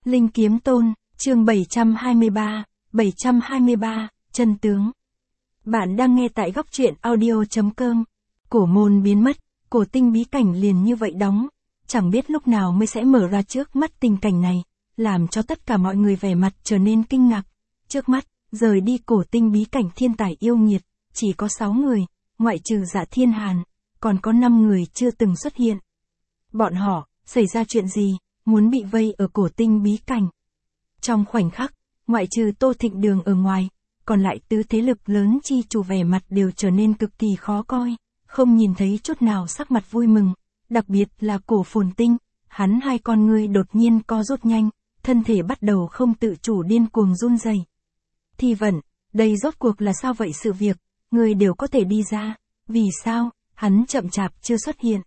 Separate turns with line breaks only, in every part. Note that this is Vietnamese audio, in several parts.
Linh Kiếm Tôn, chương 723, chân tướng. Bạn đang nghe tại góc truyện audio.com. Cổ môn biến mất, cổ tinh bí cảnh liền như vậy đóng, chẳng biết lúc nào mới sẽ mở ra trước mắt. Tình cảnh này, làm cho tất cả mọi người vẻ mặt trở nên kinh ngạc. Trước mắt, rời đi cổ tinh bí cảnh thiên tài yêu nghiệt, chỉ có 6 người, ngoại trừ Dạ Thiên Hàn, còn có 5 người chưa từng xuất hiện. Bọn họ, xảy ra chuyện gì, muốn bị vây ở cổ tinh bí cảnh. Trong khoảnh khắc, ngoại trừ Tô Thịnh Đường ở ngoài, còn lại tứ thế lực lớn chi chủ vẻ mặt đều trở nên cực kỳ khó coi, không nhìn thấy chút nào sắc mặt vui mừng, đặc biệt là Cổ Phồn Tinh, hắn hai con ngươi đột nhiên co rút nhanh, thân thể bắt đầu không tự chủ điên cuồng run rẩy. Thi Vận, đây rốt cuộc là sao vậy? Sự việc, người đều có thể đi ra, vì sao, hắn chậm chạp chưa xuất hiện.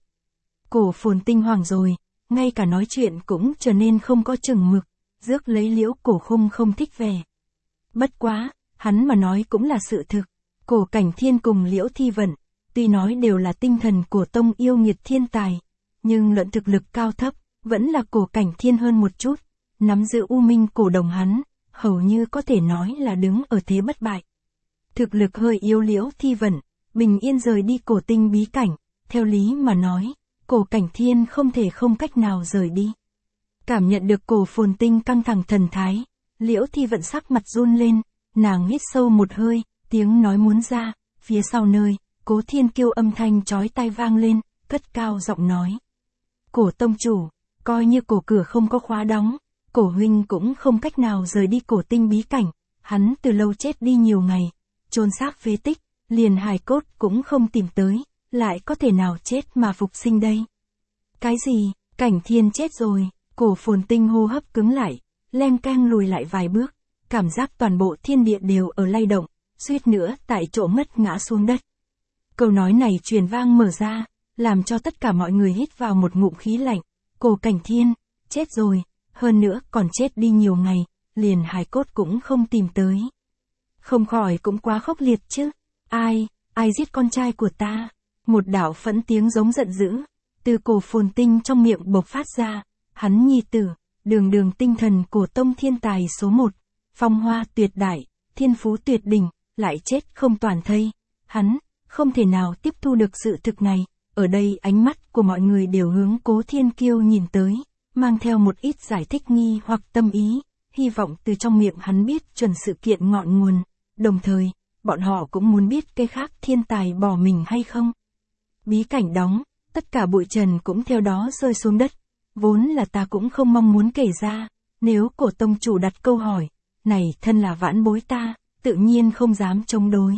Cổ Phồn Tinh hoảng rồi, ngay cả nói chuyện cũng trở nên không có chừng mực, rước lấy Liễu Cổ Khung không thích vẻ. Bất quá, hắn mà nói cũng là sự thực, Cổ Cảnh Thiên cùng Liễu Thi Vận, tuy nói đều là tinh thần của tông yêu nghiệt thiên tài, nhưng luận thực lực cao thấp, vẫn là Cổ Cảnh Thiên hơn một chút, nắm giữ U Minh cổ đồng hắn, hầu như có thể nói là đứng ở thế bất bại. Thực lực hơi yếu Liễu Thi Vận, bình yên rời đi cổ tinh bí cảnh, theo lý mà nói, Cổ Cảnh Thiên không thể không cách nào rời đi. Cảm nhận được Cổ Phồn Tinh căng thẳng thần thái, Liễu Thi Vận sắc mặt run lên, nàng hít sâu một hơi, tiếng nói muốn ra, phía sau nơi, Cố Thiên Kiêu âm thanh chói tai vang lên, cất cao giọng nói. Cổ tông chủ, coi như cổ cửa không có khóa đóng, Cổ huynh cũng không cách nào rời đi cổ tinh bí cảnh, hắn từ lâu chết đi nhiều ngày, chôn xác phế tích, liền hài cốt cũng không tìm tới, lại có thể nào chết mà phục sinh đây? Cái gì, Cảnh Thiên chết rồi? Cổ Phồn Tinh hô hấp cứng lại, leng keng lùi lại vài bước, cảm giác toàn bộ thiên địa đều ở lay động, suýt nữa tại chỗ ngất ngã xuống đất. Câu nói này truyền vang mở ra, làm cho tất cả mọi người hít vào một ngụm khí lạnh. Cổ Cảnh Thiên, chết rồi, hơn nữa còn chết đi nhiều ngày, liền hài cốt cũng không tìm tới. Không khỏi cũng quá khốc liệt chứ. Ai giết con trai của ta? Một đạo phẫn tiếng giống giận dữ, từ Cổ Phồn Tinh trong miệng bộc phát ra. Hắn nhi tử, đường tinh thần của tông thiên tài số 1, phong hoa tuyệt đại, thiên phú tuyệt đỉnh, lại chết không toàn thây. Hắn, không thể nào tiếp thu được sự thực này. Ở đây ánh mắt của mọi người đều hướng Cố Thiên Kiêu nhìn tới, mang theo một ít giải thích nghi hoặc tâm ý, hy vọng từ trong miệng hắn biết chuẩn sự kiện ngọn nguồn, đồng thời, bọn họ cũng muốn biết cái khác thiên tài bỏ mình hay không. Bí cảnh đóng, tất cả bụi trần cũng theo đó rơi xuống đất, vốn là ta cũng không mong muốn kể ra, nếu Cổ tông chủ đặt câu hỏi, này thân là vãn bối ta, tự nhiên không dám chống đối.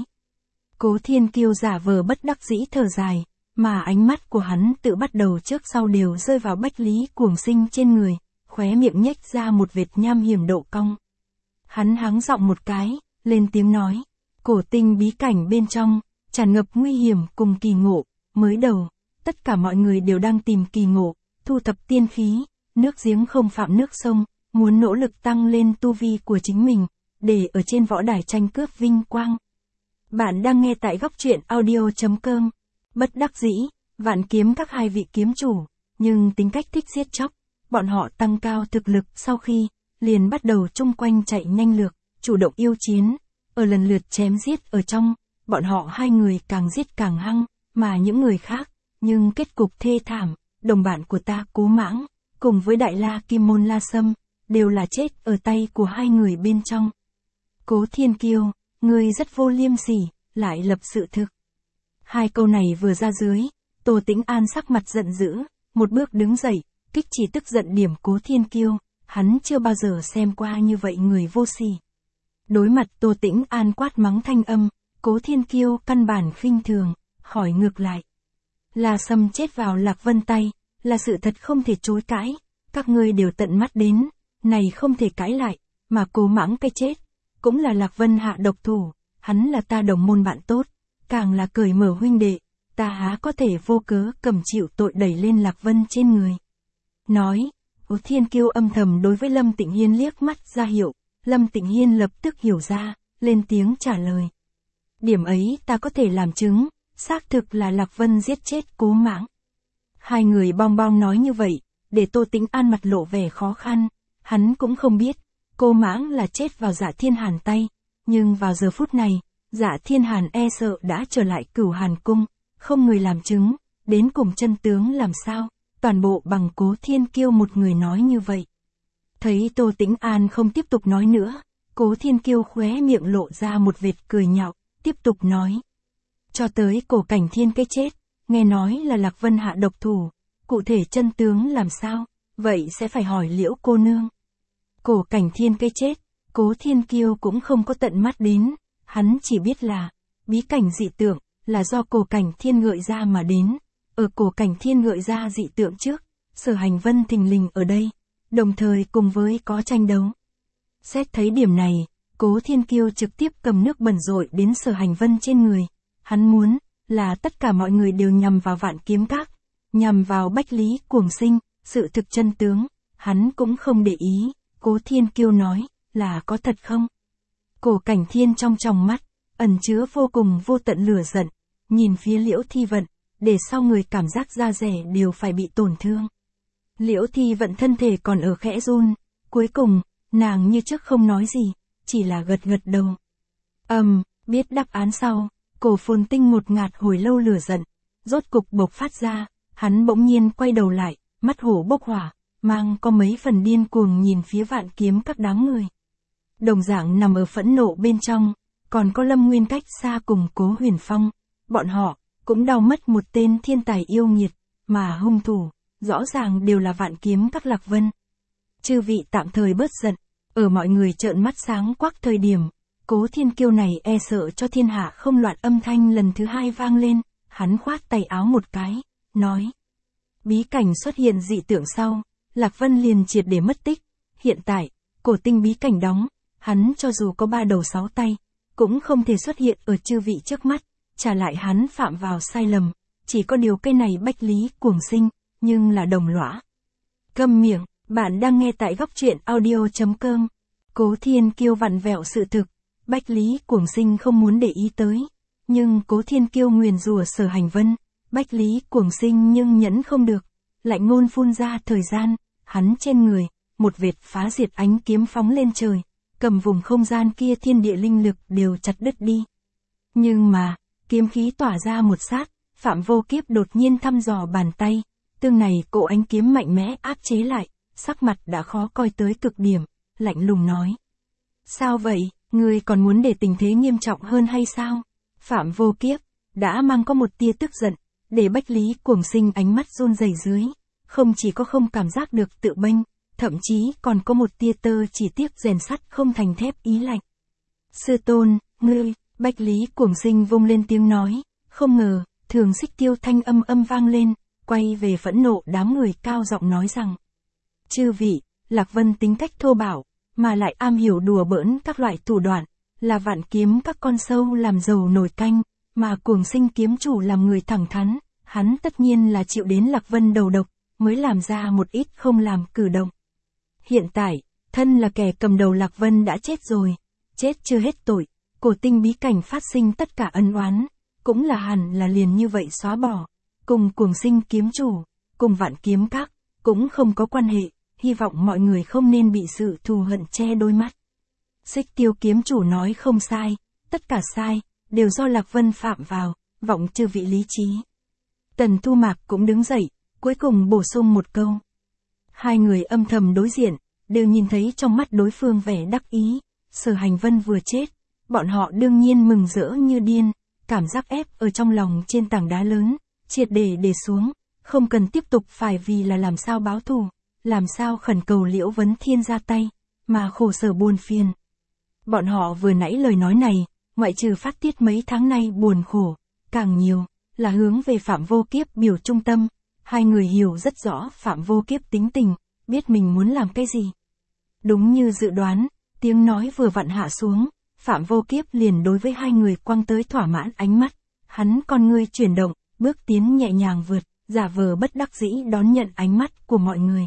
Cố Thiên Kiêu giả vờ bất đắc dĩ thở dài, mà ánh mắt của hắn tự bắt đầu trước sau đều rơi vào Bách Lý Cuồng Sinh trên người, khóe miệng nhếch ra một vệt nham hiểm độ cong. Hắn hắng giọng một cái, lên tiếng nói, cổ tinh bí cảnh bên trong, tràn ngập nguy hiểm cùng kỳ ngộ, mới đầu, tất cả mọi người đều đang tìm kỳ ngộ, thu thập tiên khí, nước giếng không phạm nước sông, muốn nỗ lực tăng lên tu vi của chính mình, để ở trên võ đài tranh cướp vinh quang. Bạn đang nghe tại góc truyện audio.com. Bất đắc dĩ, Vạn Kiếm các hai vị kiếm chủ, nhưng tính cách thích giết chóc, bọn họ tăng cao thực lực sau khi, liền bắt đầu chung quanh chạy nhanh lược, chủ động yêu chiến, ở lần lượt chém giết ở trong, bọn họ hai người càng giết càng hăng, mà những người khác, nhưng kết cục thê thảm, đồng bạn của ta Cố Mãng, cùng với Đại La Kim Môn La Sâm, đều là chết ở tay của hai người bên trong. Cố Thiên Kiêu, ngươi rất vô liêm sỉ, lại lập sự thực. Hai câu này vừa ra dưới, Tô Tĩnh An sắc mặt giận dữ, một bước đứng dậy, kích chỉ tức giận điểm Cố Thiên Kiêu, hắn chưa bao giờ xem qua như vậy người vô sỉ. Đối mặt Tô Tĩnh An quát mắng thanh âm, Cố Thiên Kiêu căn bản khinh thường, hỏi ngược lại. La Sâm chết vào Lạc Vân tay, là sự thật không thể chối cãi, các ngươi đều tận mắt đến, này không thể cãi lại, mà Cố Mãng cái chết, cũng là Lạc Vân hạ độc thủ, hắn là ta đồng môn bạn tốt, càng là cởi mở huynh đệ, ta há có thể vô cớ cầm chịu tội đẩy lên Lạc Vân trên người. Nói, Cố Thiên Kiêu âm thầm đối với Lâm Tịnh Hiên liếc mắt ra hiệu, Lâm Tịnh Hiên lập tức hiểu ra, lên tiếng trả lời. Điểm ấy ta có thể làm chứng, xác thực là Lạc Vân giết chết Cố Mãng. Hai người bong bong nói như vậy, để Tô Tĩnh An mặt lộ vẻ khó khăn, hắn cũng không biết, cô mãng là chết vào Dạ Thiên Hàn tay, nhưng vào giờ phút này, Dạ Thiên Hàn e sợ đã trở lại Cửu Hàn cung, không người làm chứng, đến cùng chân tướng làm sao, toàn bộ bằng Cố Thiên Kiêu một người nói như vậy. Thấy Tô Tĩnh An không tiếp tục nói nữa, Cố Thiên Kiêu khóe miệng lộ ra một vệt cười nhạo, tiếp tục nói. Cho tới Cổ Cảnh Thiên cái chết, nghe nói là Lạc Vân hạ độc thủ, cụ thể chân tướng làm sao, vậy sẽ phải hỏi Liễu cô nương. Cổ Cảnh Thiên cái chết, Cố Thiên Kiêu cũng không có tận mắt đến, hắn chỉ biết là, bí cảnh dị tượng, là do Cổ Cảnh Thiên gợi ra mà đến, ở Cổ Cảnh Thiên gợi ra dị tượng trước, Sở Hành Vân thình lình ở đây, đồng thời cùng với có tranh đấu. Xét thấy điểm này, Cố Thiên Kiêu trực tiếp cầm nước bẩn rội đến Sở Hành Vân trên người, hắn muốn, là tất cả mọi người đều nhằm vào Vạn Kiếm Các, nhằm vào Bách Lý Cuồng Sinh, sự thực chân tướng, hắn cũng không để ý, Cố Thiên Kiêu nói, là có thật không? Cổ Cảnh Thiên trong tròng mắt, ẩn chứa vô cùng vô tận lửa giận, nhìn phía Liễu Thi Vận, để sau người cảm giác da rẻ đều phải bị tổn thương. Liễu Thi Vận thân thể còn ở khẽ run, cuối cùng, nàng như trước không nói gì, chỉ là gật gật đầu. Biết đáp án sau, Cổ Phồn Tinh ngột ngạt hồi lâu lửa giận, rốt cục bộc phát ra, hắn bỗng nhiên quay đầu lại, mắt hổ bốc hỏa, mang có mấy phần điên cuồng nhìn phía Vạn Kiếm Các đám người. Đồng dạng nằm ở phẫn nộ bên trong, còn có Lâm Nguyên cách xa cùng Cố Huyền Phong, bọn họ cũng đau mất một tên thiên tài yêu nghiệt, mà hung thủ rõ ràng đều là Vạn Kiếm Các Lạc Vân. Chư vị tạm thời bớt giận, ở mọi người trợn mắt sáng quắc thời điểm, Cố Thiên Kiêu này e sợ cho thiên hạ không loạn âm thanh lần thứ hai vang lên, hắn khoát tay áo một cái, nói. Bí cảnh xuất hiện dị tượng sau, Lạc Vân liền triệt để mất tích, hiện tại, cổ tinh bí cảnh đóng, hắn cho dù có 3 đầu 6 tay, cũng không thể xuất hiện ở chư vị trước mắt, trả lại hắn phạm vào sai lầm, chỉ có điều cây này Bách Lý Cuồng Sinh, nhưng là đồng lõa. Câm miệng, bạn đang nghe tại góc truyện audio.com. Cố Thiên Kiêu vặn vẹo sự thực, Bách Lý Cuồng Sinh không muốn để ý tới, nhưng Cố Thiên Kiêu nguyền rủa Sở Hành Vân, Bách Lý Cuồng Sinh nhưng nhẫn không được, lạnh ngôn phun ra thời gian, hắn trên người, một vệt phá diệt ánh kiếm phóng lên trời, cầm vùng không gian kia thiên địa linh lực đều chặt đứt đi. Nhưng mà, kiếm khí tỏa ra một sát, Phạm Vô Kiếp đột nhiên thăm dò bàn tay, tương này cỗ ánh kiếm mạnh mẽ áp chế lại, sắc mặt đã khó coi tới cực điểm, lạnh lùng nói. Sao vậy, ngươi còn muốn để tình thế nghiêm trọng hơn hay sao? Phạm Vô Kiếp, đã mang có một tia tức giận, để Bách Lý Cuồng Sinh ánh mắt run rẩy dưới, không chỉ có không cảm giác được tự bênh, thậm chí còn có một tia tơ chỉ tiếc rèn sắt không thành thép ý lạnh. Sư tôn, ngươi, Bách Lý Cuồng Sinh vung lên tiếng nói, không ngờ, Thường Xích Tiêu thanh âm vang lên, quay về phẫn nộ đám người cao giọng nói rằng. Chư vị, Lạc Vân tính cách thô bạo, mà lại am hiểu đùa bỡn các loại thủ đoạn, là Vạn Kiếm Các con sâu làm dầu nồi canh, mà Cuồng Sinh kiếm chủ làm người thẳng thắn, hắn tất nhiên là chịu đến Lạc Vân đầu độc, mới làm ra một ít không làm cử động. Hiện tại, thân là kẻ cầm đầu Lạc Vân đã chết rồi, chết chưa hết tội, cổ tinh bí cảnh phát sinh tất cả ân oán, cũng là hẳn là liền như vậy xóa bỏ, cùng Cuồng Sinh kiếm chủ, cùng Vạn Kiếm Các, cũng không có quan hệ, hy vọng mọi người không nên bị sự thù hận che đôi mắt. Xích Tiêu kiếm chủ nói không sai, tất cả sai, đều do Lạc Vân phạm vào, vọng chư vị lý trí. Tần Thu Mạc cũng đứng dậy, cuối cùng bổ sung một câu. Hai người âm thầm đối diện, đều nhìn thấy trong mắt đối phương vẻ đắc ý, Sở Hành Vân vừa chết, bọn họ đương nhiên mừng rỡ như điên, cảm giác ép ở trong lòng trên tảng đá lớn, triệt để xuống, không cần tiếp tục phải vì là làm sao báo thù, làm sao khẩn cầu Liễu Vấn Thiên ra tay, mà khổ sở buồn phiền. Bọn họ vừa nãy lời nói này, ngoại trừ phát tiết mấy tháng nay buồn khổ, càng nhiều, là hướng về Phạm Vô Kiếp biểu trung tâm, hai người hiểu rất rõ Phạm Vô Kiếp tính tình, biết mình muốn làm cái gì. Đúng như dự đoán, tiếng nói vừa vặn hạ xuống, Phạm Vô Kiếp liền đối với hai người quăng tới thỏa mãn ánh mắt, hắn con ngươi chuyển động, bước tiến nhẹ nhàng vượt, giả vờ bất đắc dĩ đón nhận ánh mắt của mọi người.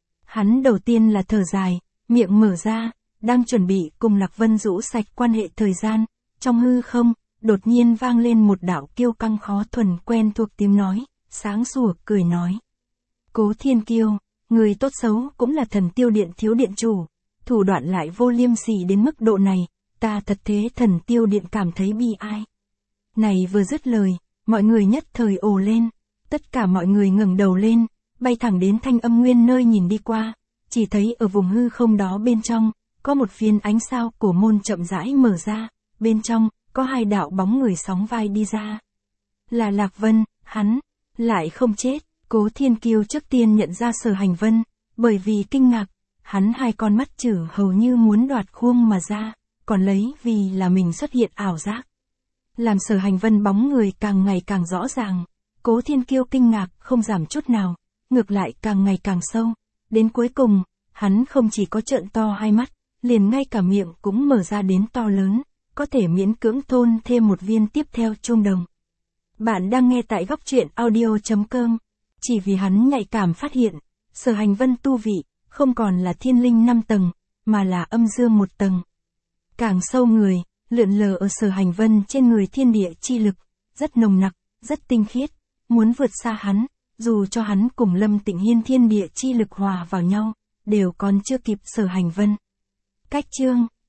Hắn đầu tiên là thở dài, miệng mở ra, đang chuẩn bị cùng Lạc Vân rũ sạch quan hệ thời gian, trong hư không, đột nhiên vang lên một đạo kiêu căng khó thuần quen thuộc tiếng nói, sáng sủa cười nói. Cố Thiên Kiêu, Người tốt xấu cũng là thần tiêu điện thiếu điện chủ, thủ đoạn lại vô liêm sỉ đến mức độ này, ta thật thế thần tiêu điện cảm thấy bi ai. Này vừa dứt lời, mọi người nhất thời ồ lên, tất cả mọi người ngẩng đầu lên, bay thẳng đến Thanh Âm Nguyên nơi nhìn đi qua, chỉ thấy ở vùng hư không đó bên trong, có một viên ánh sao cổ môn chậm rãi mở ra, bên trong, có hai đạo bóng người sóng vai đi ra. Là Lạc Vân, hắn, lại không chết, Cố Thiên Kiêu trước tiên nhận ra Sở Hành Vân, bởi vì kinh ngạc, hắn hai con mắt chử hầu như muốn đoạt khuôn mà ra, còn lấy vì là mình xuất hiện ảo giác. Làm Sở Hành Vân bóng người càng ngày càng rõ ràng, Cố Thiên Kiêu kinh ngạc không giảm chút nào, ngược lại càng ngày càng sâu, đến cuối cùng, hắn không chỉ có trợn to hai mắt, liền ngay cả miệng cũng mở ra đến to lớn, có thể miễn cưỡng thôn thêm một viên tiếp theo chuông đồng. Bạn đang nghe tại góc truyện audio.com, chỉ vì hắn nhạy cảm phát hiện, Sở Hành Vân tu vị, không còn là thiên linh 5 tầng, mà là âm dương 1 tầng. Càng sâu người, lượn lờ ở Sở Hành Vân trên người thiên địa chi lực, rất nồng nặc, rất tinh khiết, muốn vượt xa hắn, dù cho hắn cùng Lâm Tịnh Hiên thiên địa chi lực hòa vào nhau, đều còn chưa kịp Sở Hành Vân. Cách chương